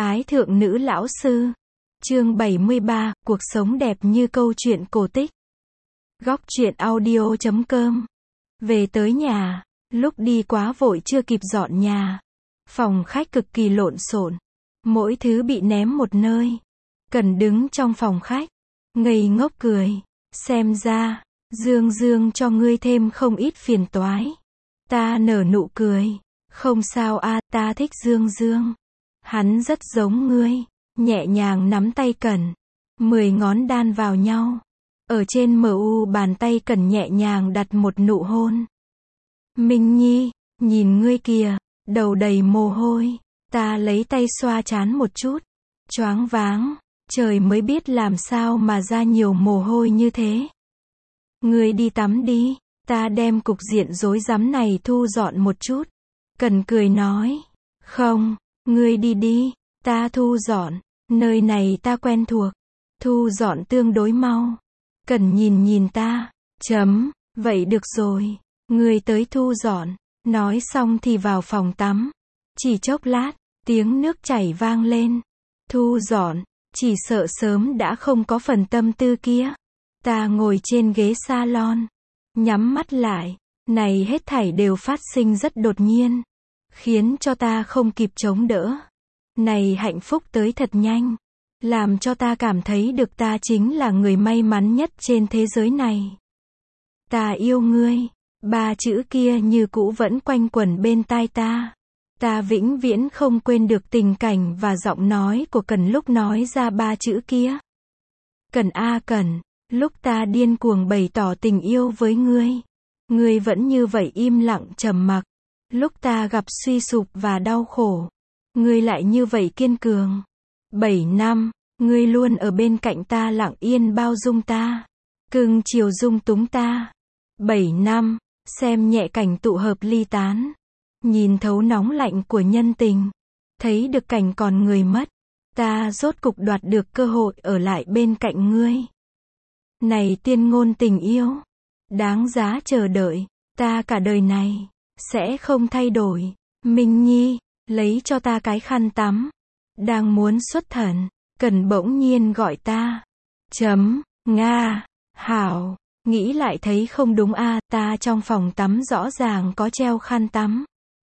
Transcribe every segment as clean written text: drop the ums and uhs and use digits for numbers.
Ái thượng nữ lão sư. Chương 73, cuộc sống đẹp như câu chuyện cổ tích. Góc truyện audio.com. Về tới nhà, lúc đi quá vội chưa kịp dọn nhà. Phòng khách cực kỳ lộn xộn, mỗi thứ bị ném một nơi. Cần đứng trong phòng khách, ngây ngốc cười. Xem ra, Dương cho ngươi thêm không ít phiền toái. Ta nở nụ cười. Không sao a, ta thích Dương. Hắn rất giống ngươi. Nhẹ nhàng nắm tay Cẩn. 10 ngón đan vào nhau. Ở trên mu bàn tay Cẩn nhẹ nhàng đặt một nụ hôn. Minh Nhi, nhìn ngươi kìa, đầu đầy mồ hôi. Ta lấy tay xoa trán một chút. Choáng váng, trời mới biết làm sao mà ra nhiều mồ hôi như thế. Ngươi đi tắm đi, ta đem cục diện rối rắm này thu dọn một chút. Cẩn cười nói, không, ngươi đi đi, ta thu dọn, nơi này ta quen thuộc, thu dọn tương đối mau. Cẩn nhìn ta, vậy được rồi, ngươi tới thu dọn. Nói xong thì vào phòng tắm. Chỉ chốc lát, tiếng nước chảy vang lên. Thu dọn, chỉ sợ sớm đã không có phần tâm tư kia. Ta ngồi trên ghế salon, nhắm mắt lại, này hết thảy đều phát sinh rất đột nhiên, khiến cho ta không kịp chống đỡ. Này hạnh phúc tới thật nhanh, làm cho ta cảm thấy được ta chính là người may mắn nhất trên thế giới này. Ta yêu ngươi, 3 chữ kia như cũ vẫn quanh quẩn bên tai ta. Ta vĩnh viễn không quên được tình cảnh và giọng nói của Cẩn lúc nói ra 3 chữ kia. Cẩn a Cẩn, lúc ta điên cuồng bày tỏ tình yêu với ngươi vẫn như vậy im lặng trầm mặc. Lúc ta gặp suy sụp và đau khổ, ngươi lại như vậy kiên cường. 7 năm, ngươi luôn ở bên cạnh ta lặng yên bao dung ta, cưng chiều dung túng ta. 7 năm, xem nhẹ cảnh tụ hợp ly tán, nhìn thấu nóng lạnh của nhân tình, thấy được cảnh còn người mất, ta rốt cục đoạt được cơ hội ở lại bên cạnh ngươi. Này tiên ngôn tình yêu, đáng giá chờ đợi, ta cả đời này sẽ không thay đổi. Minh Nhi, lấy cho ta cái khăn tắm. Đang muốn xuất thần, Cẩn bỗng nhiên gọi ta. Nga, hảo, nghĩ lại thấy không đúng a, ta trong phòng tắm rõ ràng có treo khăn tắm.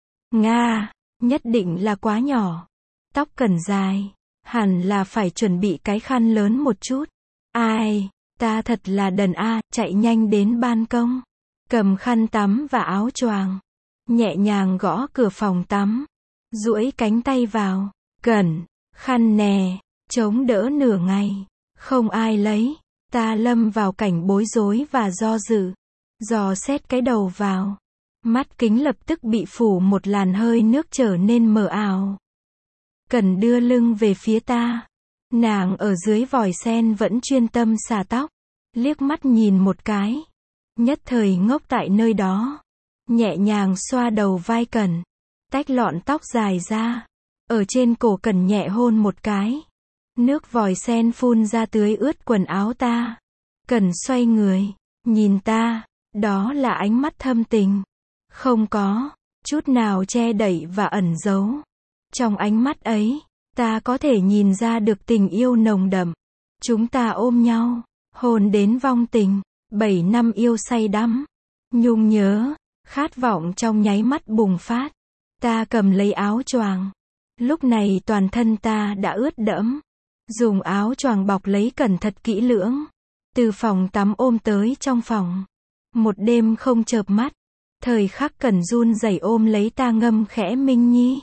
Nga, nhất định là quá nhỏ. Tóc Cẩn dài, hẳn là phải chuẩn bị cái khăn lớn một chút. Ai, ta thật là đần a, chạy nhanh đến ban công, cầm khăn tắm và áo choàng, nhẹ nhàng gõ cửa phòng tắm, duỗi cánh tay vào. Cẩn, khăn nè, chống đỡ nửa ngày, không ai lấy. Ta lâm vào cảnh bối rối và do dự, dò xét cái đầu vào. Mắt kính lập tức bị phủ một làn hơi nước trở nên mờ ảo. Cẩn đưa lưng về phía ta. Nàng ở dưới vòi sen vẫn chuyên tâm xả tóc. Liếc mắt nhìn một cái, nhất thời ngốc tại nơi đó. Nhẹ nhàng xoa đầu vai Cẩn, tách lọn tóc dài ra, ở trên cổ Cẩn nhẹ hôn một cái. Nước vòi sen phun ra tưới ướt quần áo ta. Cẩn xoay người, nhìn ta, đó là ánh mắt thâm tình, không có chút nào che đậy và ẩn giấu. Trong ánh mắt ấy, ta có thể nhìn ra được tình yêu nồng đậm. Chúng ta ôm nhau, hôn đến vong tình. 7 năm yêu say đắm, nhung nhớ, khát vọng trong nháy mắt bùng phát. Ta cầm lấy áo choàng. Lúc này toàn thân ta đã ướt đẫm. Dùng áo choàng bọc lấy Cẩn thật kỹ lưỡng. Từ phòng tắm ôm tới trong phòng. Một đêm không chợp mắt. Thời khắc Cẩn run rẩy ôm lấy ta ngâm khẽ Minh Nhi.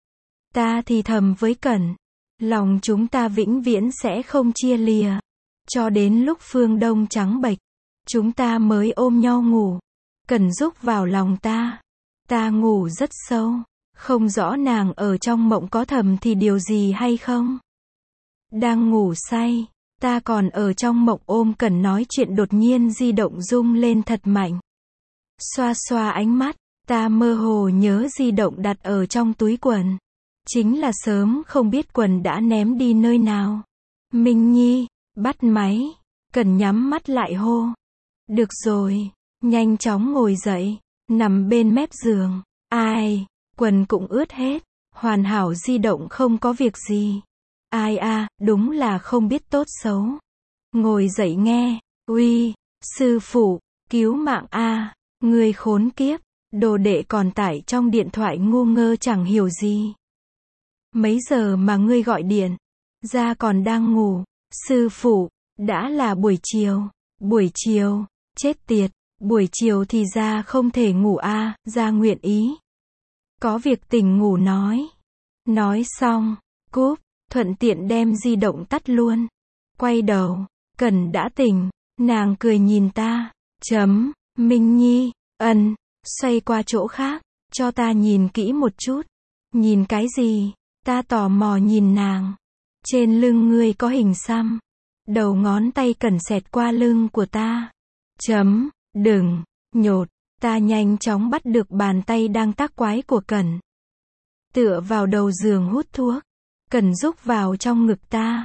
Ta thì thầm với Cẩn, lòng chúng ta vĩnh viễn sẽ không chia lìa. Cho đến lúc phương đông trắng bệch, chúng ta mới ôm nhau ngủ. Cẩn rúc vào lòng ta. Ta ngủ rất sâu. Không rõ nàng ở trong mộng có thầm thì điều gì hay không. Đang ngủ say, ta còn ở trong mộng ôm Cẩn nói chuyện, đột nhiên di động rung lên thật mạnh. Xoa xoa ánh mắt, ta mơ hồ nhớ di động đặt ở trong túi quần. Chính là sớm không biết quần đã ném đi nơi nào. Minh Nhi, bắt máy. Cẩn nhắm mắt lại hô. Được rồi, nhanh chóng ngồi dậy, nằm bên mép giường. Ai, quần cũng ướt hết. Hoàn hảo di động không có việc gì. Ai a, đúng là không biết tốt xấu. Ngồi dậy nghe, uy, sư phụ, cứu mạng a, người khốn kiếp, đồ đệ còn tải trong điện thoại ngu ngơ chẳng hiểu gì. Mấy giờ mà ngươi gọi điện, ra còn đang ngủ, sư phụ, đã là buổi chiều, chết tiệt, buổi chiều thì ra không thể ngủ a, ra nguyện ý. Có việc tỉnh ngủ nói xong, cúp, thuận tiện đem di động tắt luôn. Quay đầu, Cần đã tỉnh, nàng cười nhìn ta, Minh Nhi, xoay qua chỗ khác, cho ta nhìn kỹ một chút. Nhìn cái gì? Ta tò mò nhìn nàng. Trên lưng ngươi có hình xăm. Đầu ngón tay Cần xẹt qua lưng của ta. Đừng, nhột, ta nhanh chóng bắt được bàn tay đang tác quái của Cần. Tựa vào đầu giường hút thuốc. Cần rúc vào trong ngực ta.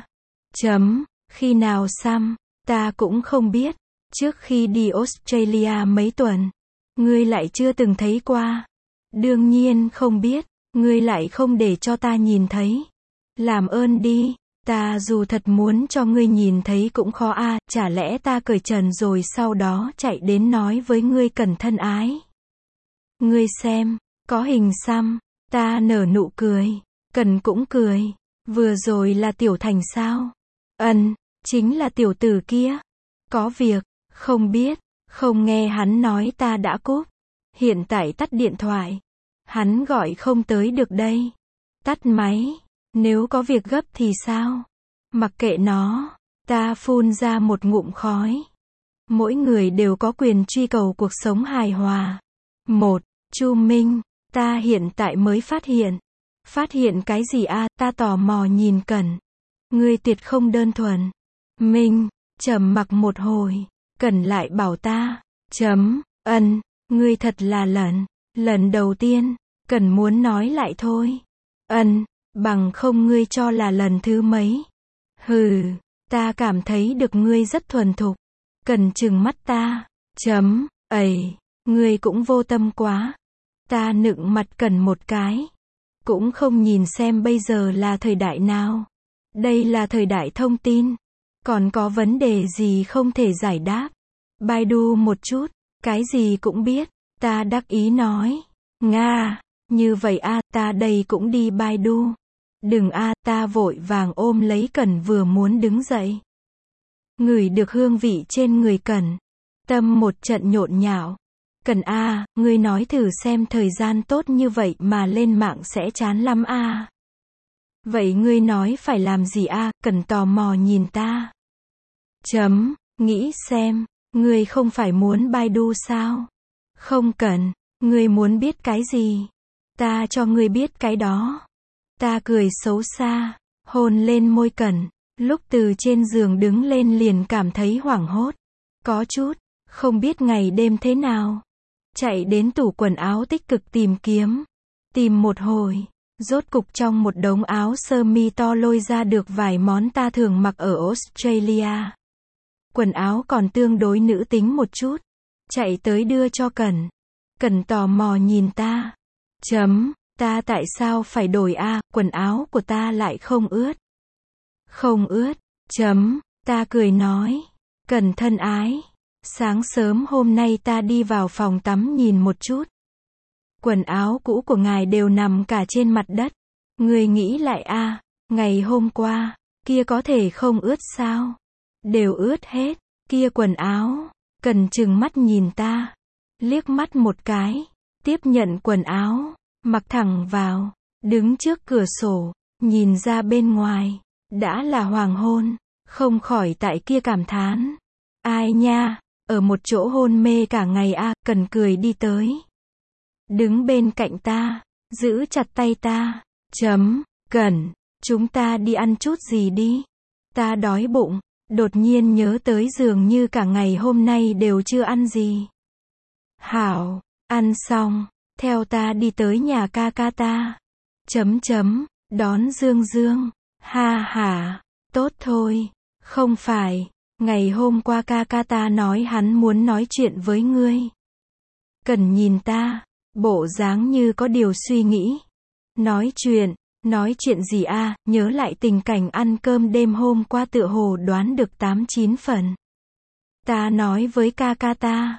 Khi nào xăm, ta cũng không biết. Trước khi đi Australia mấy tuần, ngươi lại chưa từng thấy qua. Đương nhiên không biết, ngươi lại không để cho ta nhìn thấy. Làm ơn đi, ta dù thật muốn cho ngươi nhìn thấy cũng khó a, chả lẽ ta cởi trần rồi sau đó chạy đến nói với ngươi Cần thân ái. Ngươi xem, có hình xăm, ta nở nụ cười, Cần cũng cười. Vừa rồi là Tiểu Thành sao? Chính là tiểu tử kia. Có việc, không biết, không nghe hắn nói ta đã cúp. Hiện tại tắt điện thoại. Hắn gọi không tới được đây. Tắt máy. Nếu có việc gấp thì sao? Mặc kệ nó. Ta phun ra một ngụm khói. Mỗi người đều có quyền truy cầu cuộc sống hài hòa. Chu Minh, ta hiện tại mới phát hiện. Phát hiện cái gì a? Ta tò mò nhìn Cần. Ngươi tuyệt không đơn thuần. Minh, trầm mặc một hồi. Cần lại bảo ta. Ngươi thật là lần đầu tiên. Cần muốn nói lại thôi. Bằng không ngươi cho là lần thứ mấy. Hừ, ta cảm thấy được ngươi rất thuần thục. Cần trừng mắt ta. Ngươi cũng vô tâm quá. Ta nựng mặt Cần một cái. Cũng không nhìn xem bây giờ là thời đại nào. Đây là thời đại thông tin. Còn có vấn đề gì không thể giải đáp. Baidu một chút, cái gì cũng biết. Ta đắc ý nói. Nga, như vậy a, ta đây cũng đi Baidu. Đừng a, ta vội vàng ôm lấy Cần vừa muốn đứng dậy. Ngửi được hương vị trên người Cần. Tâm một trận nhộn nhạo. Cần a, ngươi nói thử xem thời gian tốt như vậy mà lên mạng sẽ chán lắm a. Vậy ngươi nói phải làm gì a? Cần tò mò nhìn ta. Nghĩ xem, ngươi không phải muốn Baidu sao? Không cần, ngươi muốn biết cái gì? Ta cho ngươi biết cái đó. Ta cười xấu xa, hôn lên môi Cần. Lúc từ trên giường đứng lên liền cảm thấy hoảng hốt. Có chút, không biết ngày đêm thế nào. Chạy đến tủ quần áo tích cực tìm kiếm. Tìm một hồi, rốt cục trong một đống áo sơ mi to lôi ra được vài món ta thường mặc ở Australia. Quần áo còn tương đối nữ tính một chút. Chạy tới đưa cho Cần. Cần tò mò nhìn ta. Ta tại sao phải đổi a, quần áo của ta lại không ướt. Không ướt. Ta cười nói. Cần thân ái. Sáng sớm hôm nay ta đi vào phòng tắm nhìn một chút. Quần áo cũ của ngài đều nằm cả trên mặt đất. Người nghĩ lại a, ngày hôm qua, kia có thể không ướt sao? Đều ướt hết, kia quần áo. Cần trừng mắt nhìn ta. Liếc mắt một cái. Tiếp nhận quần áo. Mặc thẳng vào. Đứng trước cửa sổ. Nhìn ra bên ngoài. Đã là hoàng hôn. Không khỏi tại kia cảm thán. Ai nha, ở một chỗ hôn mê cả ngày a. Cần cười đi tới. Đứng bên cạnh ta. Giữ chặt tay ta. Cần, chúng ta đi ăn chút gì đi. Ta đói bụng. Đột nhiên nhớ tới dường như cả ngày hôm nay đều chưa ăn gì. Hảo, ăn xong, theo ta đi tới nhà ca ca ta. Đón Dương Dương. Ha ha, tốt thôi. Không phải, ngày hôm qua ca ca ta nói hắn muốn nói chuyện với ngươi. Cần nhìn ta, bộ dáng như có điều suy nghĩ. Nói chuyện gì a, nhớ lại tình cảnh ăn cơm đêm hôm qua tựa hồ đoán được 8-9 phần. Ta nói với ca ca ta.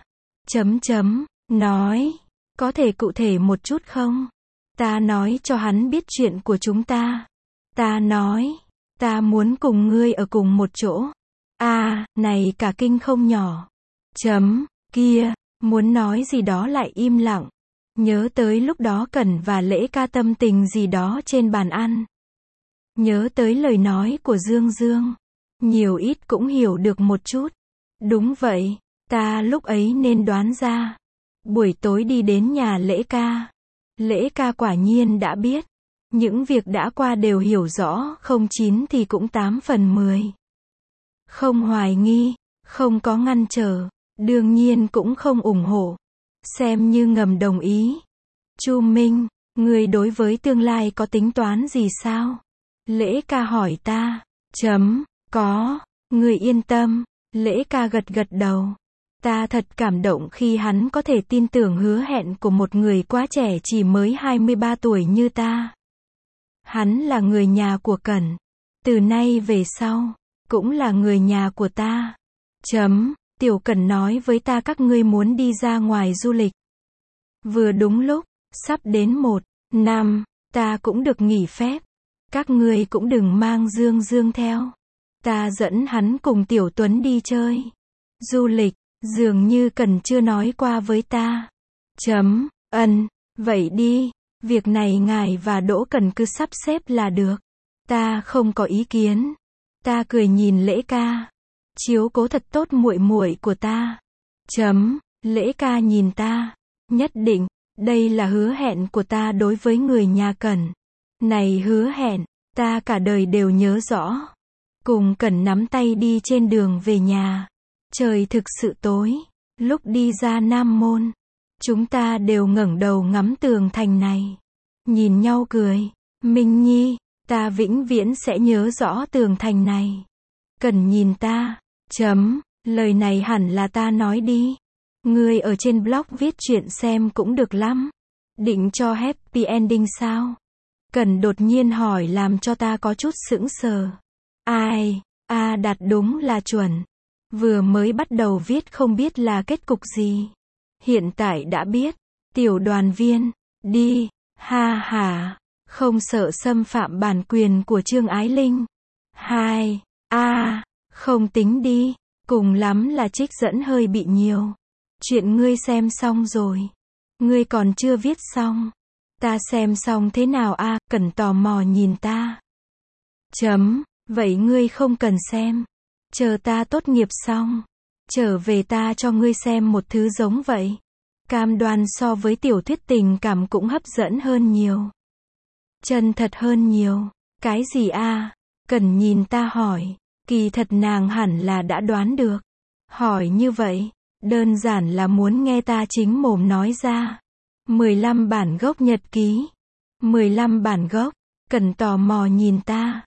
Nói. Có thể cụ thể một chút không? Ta nói cho hắn biết chuyện của chúng ta. Ta nói. Ta muốn cùng ngươi ở cùng một chỗ. Này cả kinh không nhỏ. Kia. Muốn nói gì đó lại im lặng. Nhớ tới lúc đó Cẩn và Lễ Ca tâm tình gì đó trên bàn ăn. Nhớ tới lời nói của Dương Dương. Nhiều ít cũng hiểu được một chút. Đúng vậy, ta lúc ấy nên đoán ra. Buổi tối đi đến nhà Lễ Ca. Lễ Ca quả nhiên đã biết. Những việc đã qua đều hiểu rõ, không 9 thì cũng 8 phần 10. Không hoài nghi, không có ngăn trở, đương nhiên cũng không ủng hộ. Xem như ngầm đồng ý. Chu Minh, người đối với tương lai có tính toán gì sao? Lễ Ca hỏi ta. Có, người yên tâm. Lễ Ca gật gật đầu. Ta thật cảm động khi hắn có thể tin tưởng hứa hẹn của một người quá trẻ chỉ mới 23 tuổi như ta. Hắn là người nhà của Cẩn. Từ nay về sau, cũng là người nhà của ta. Tiểu Cẩn nói với ta các ngươi muốn đi ra ngoài du lịch. Vừa đúng lúc, sắp đến 1 năm, ta cũng được nghỉ phép. Các ngươi cũng đừng mang Dương Dương theo. Ta dẫn hắn cùng Tiểu Tuấn đi chơi. Du lịch, dường như Cẩn chưa nói qua với ta. Vậy đi, việc này ngài và Đỗ Cần cứ sắp xếp là được. Ta không có ý kiến. Ta cười nhìn Lễ Ca. Chiếu cố thật tốt muội muội của ta. Lễ Ca nhìn ta. Nhất định, đây là hứa hẹn của ta đối với người nhà Cẩn. Này hứa hẹn, ta cả đời đều nhớ rõ. Cùng Cẩn nắm tay đi trên đường về nhà. Trời thực sự tối. Lúc đi ra Nam Môn, chúng ta đều ngẩng đầu ngắm tường thành này. Nhìn nhau cười. Minh Nhi, ta vĩnh viễn sẽ nhớ rõ tường thành này. Cẩn nhìn ta. Lời này hẳn là ta nói đi. Ngươi ở trên blog viết chuyện xem cũng được lắm. Định cho happy ending sao? Cẩn đột nhiên hỏi làm cho ta có chút sững sờ. Đạt đúng là chuẩn. Vừa mới bắt đầu viết không biết là kết cục gì. Hiện tại đã biết. Tiểu đoàn viên, đi, ha ha, không sợ xâm phạm bản quyền của Trương Ái Linh. Không tính đi, cùng lắm là trích dẫn hơi bị nhiều. Chuyện ngươi xem xong rồi. Ngươi còn chưa viết xong. Ta xem xong thế nào Cẩn tò mò nhìn ta. Vậy ngươi không cần xem. Chờ ta tốt nghiệp xong. Trở về ta cho ngươi xem một thứ giống vậy. Cam đoan so với tiểu thuyết tình cảm cũng hấp dẫn hơn nhiều. Chân thật hơn nhiều. Cái gì Cẩn nhìn ta hỏi. Kỳ thật nàng hẳn là đã đoán được. Hỏi như vậy, đơn giản là muốn nghe ta chính mồm nói ra. 15 bản gốc nhật ký. 15 bản gốc. Cẩn tò mò nhìn ta.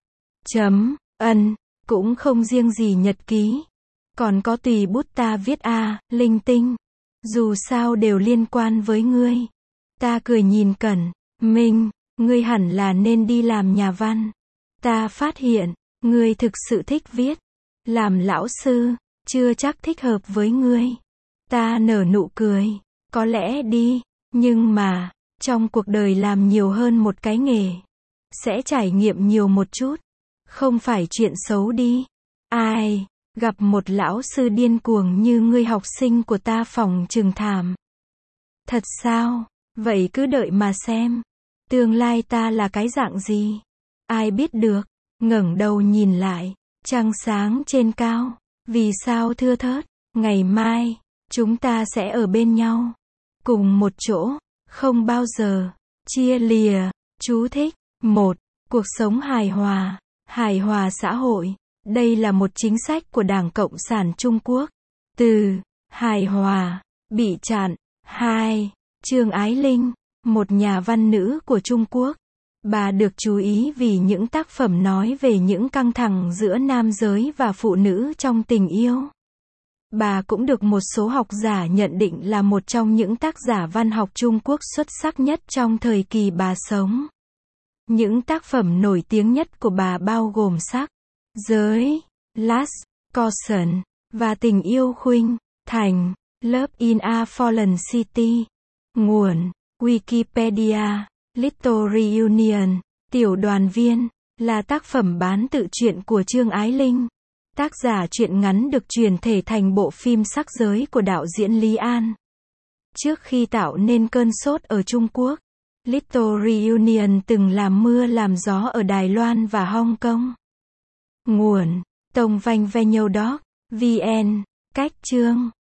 Cũng không riêng gì nhật ký. Còn có tùy bút ta viết linh tinh. Dù sao đều liên quan với ngươi. Ta cười nhìn Cẩn. Minh, ngươi hẳn là nên đi làm nhà văn. Ta phát hiện, ngươi thực sự thích viết. Làm lão sư, chưa chắc thích hợp với ngươi. Ta nở nụ cười. Có lẽ đi, nhưng mà, trong cuộc đời làm nhiều hơn một cái nghề. Sẽ trải nghiệm nhiều một chút. Không phải chuyện xấu đi. Gặp một lão sư điên cuồng như ngươi học sinh của ta phòng trừng thảm. Thật sao? Vậy cứ đợi mà xem. Tương lai ta là cái dạng gì? Ai biết được? Ngẩng đầu nhìn lại. Trăng sáng trên cao. Vì sao thưa thớt? Ngày mai, chúng ta sẽ ở bên nhau. Cùng một chỗ. Không bao giờ. Chia lìa. Chú thích. 1. Cuộc sống hài hòa. Hài hòa xã hội. Đây là một chính sách của Đảng Cộng sản Trung Quốc. Từ hài hòa bị chặn. 2. Trương Ái Linh, một nhà văn nữ của Trung Quốc. Bà được chú ý vì những tác phẩm nói về những căng thẳng giữa nam giới và phụ nữ trong tình yêu. Bà cũng được một số học giả nhận định là một trong những tác giả văn học Trung Quốc xuất sắc nhất trong thời kỳ bà sống. Những tác phẩm nổi tiếng nhất của bà bao gồm Sắc, Giới, Last Caution, và Tình yêu khuynh thành, Love in a Fallen City. Nguồn: Wikipedia. Little Reunion, Tiểu đoàn viên, là tác phẩm bán tự truyện của Trương Ái Linh. Tác giả truyện ngắn được chuyển thể thành bộ phim Sắc Giới của đạo diễn Lý An. Trước khi tạo nên cơn sốt ở Trung Quốc, Little Reunion từng làm mưa làm gió ở Đài Loan và Hong Kong. Nguồn: Tông Vanh Venue.vn. Cách chương